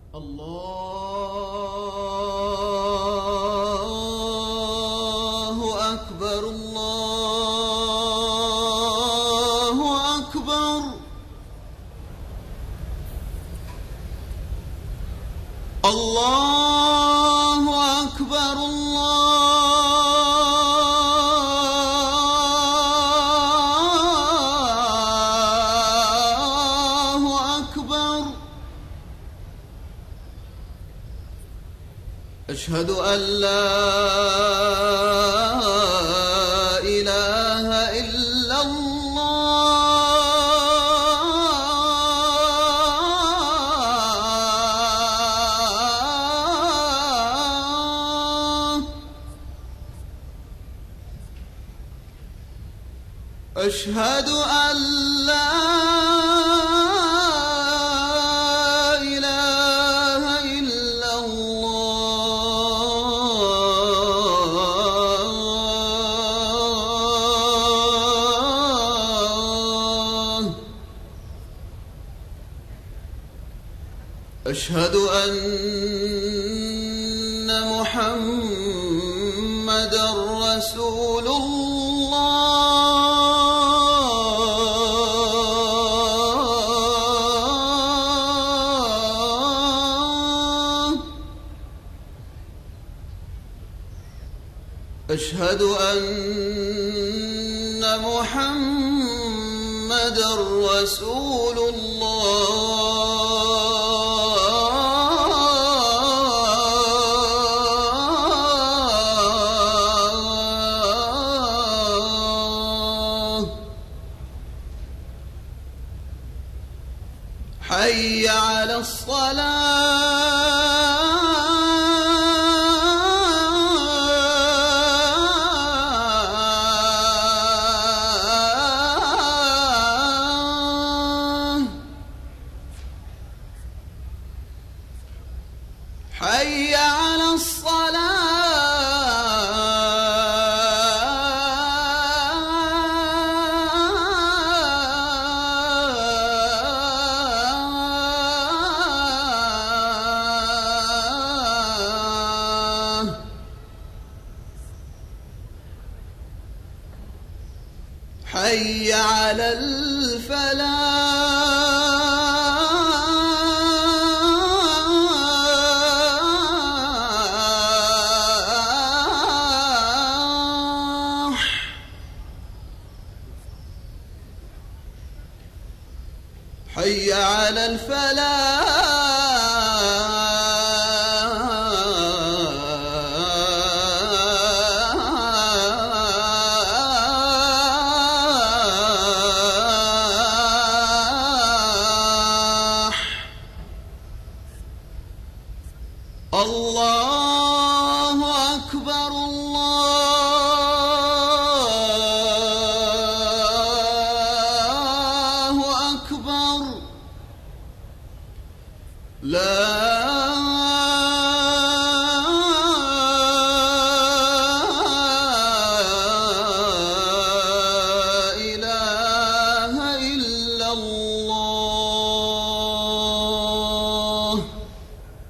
الله أكبر الله أكبر الله أكبر الله أكبر أشهد أن لا إله إلا الله أشهد أن لا إله إلا الله أشهد أن محمدًا رسول الله أشهد أن محمدًا رسول الله حي على الصلاة حي على الصلاة حي على الفلاح حي على الفلاح